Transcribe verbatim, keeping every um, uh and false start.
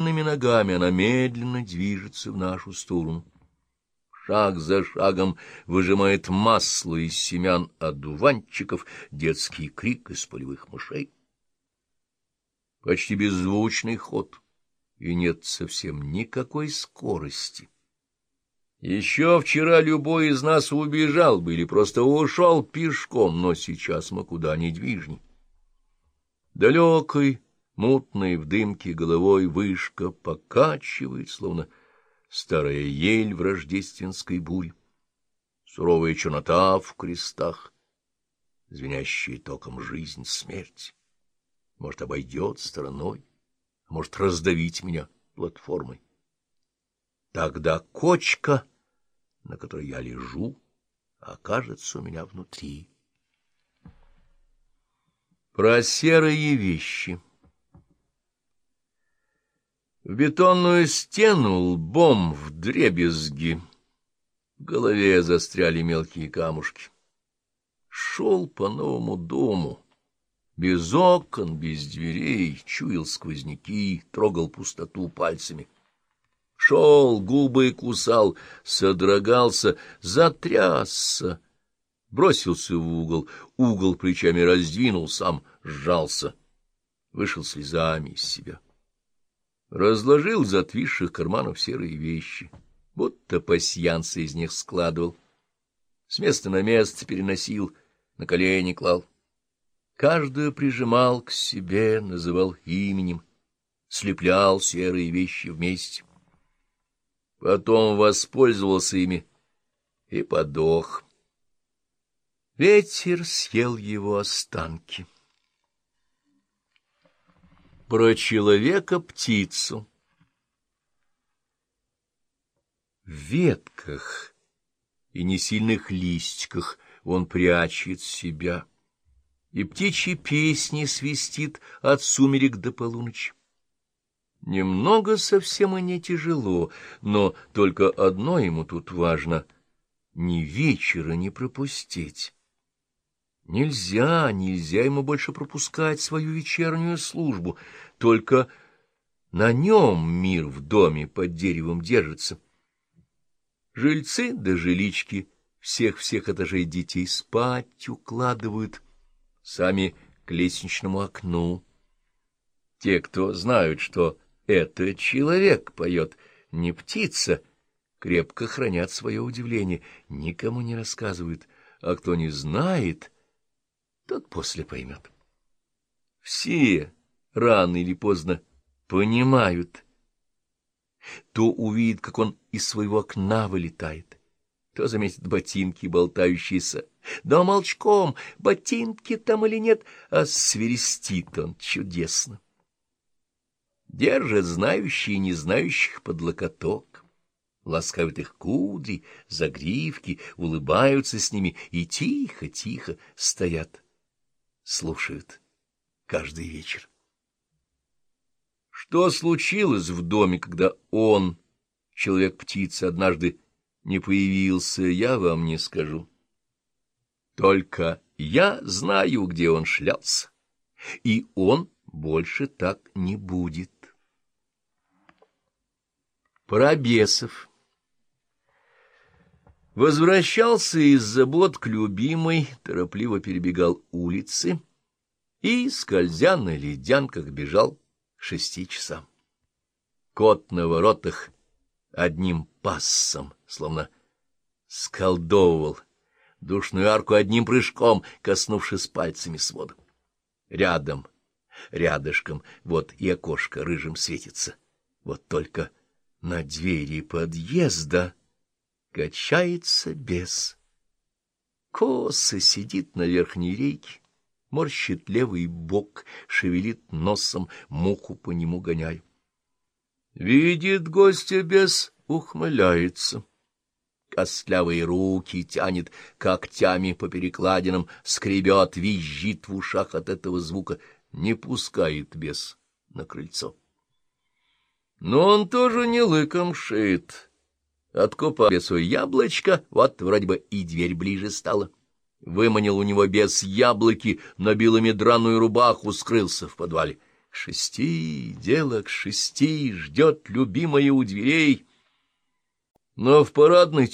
ватными ногами она медленно движется в нашу сторону. Шаг за шагом выжимает масло из семян одуванчиков, детский крик из полевых мышей. Почти беззвучный ход, и нет совсем никакой скорости. Еще вчера любой из нас убежал бы или просто ушел пешком, но сейчас мы куда ни движней. Далекой, мутной в дымке головой вышка покачивает, словно старая ель в рождественской буре, суровая чернота в крестах, звенящая током жизнь, смерть. Может, обойдет стороной, а может, раздавить меня платформой. Тогда кочка, на которой я лежу, окажется у меня внутри. Про серые вещи. В бетонную стену лбом вдребезги в голове застряли мелкие камушки. Шел по новому дому, без окон, без дверей, чуял сквозняки, трогал пустоту пальцами. Шел, губы кусал, содрогался, затрясся, бросился в угол, угол плечами раздвинул, сам сжался, вышел слезами из себя. Разложил из отвисших карманов серые вещи, будто пасьянцы из них складывал. С места на место переносил, на колени клал. Каждую прижимал к себе, называл именем, слеплял серые вещи вместе. Потом воспользовался ими и подох. Ветер съел его останки. Про человека-птицу. В ветках и несильных листиках он прячет себя, и птичьи песни свистит от сумерек до полуночи. Немного совсем и не тяжело, но только одно ему тут важно — ни вечера не пропустить. Нельзя, нельзя ему больше пропускать свою вечернюю службу, только на нем мир в доме под деревом держится. Жильцы да жилички всех-всех этажей детей спать укладывают, сами к лестничному окну. Те, кто знают, что это человек поет, не птица, крепко хранят свое удивление, никому не рассказывают, а кто не знает, тот после поймет. Все рано или поздно понимают. То увидит, как он из своего окна вылетает, то заметит ботинки болтающиеся, да молчком, ботинки там или нет, а свирестит он чудесно. Держат знающие и не знающих под локоток, ласкают их кудри, загривки, улыбаются с ними и тихо-тихо стоят, слушают каждый вечер. Что случилось в доме, когда он, человек-птица, однажды не появился, я вам не скажу. Только я знаю, где он шлялся, и он больше так не будет. Про бесов. Возвращался из забот к любимой, торопливо перебегал улицы и, скользя на ледянках, бежал к шести часам. Кот на воротах одним пассом, словно сколдовывал, душную арку одним прыжком, коснувшись пальцами свода. Рядом, рядышком, вот и окошко рыжим светится, вот только на двери подъезда качается бес. Косо сидит на верхней рейке, морщит левый бок, шевелит носом, муху по нему гоняя. Видит гостя бес, ухмыляется. Костлявые руки тянет, когтями по перекладинам, скребет, визжит в ушах от этого звука, не пускает бес на крыльцо. Но он тоже не лыком шит. Откопал бесу яблочко, вот вроде бы и дверь ближе стала. Выманил у него бес яблоки, набил ими драную рубаху, скрылся в подвале. шести, дело к шести, ждет любимая у дверей. Но в парадной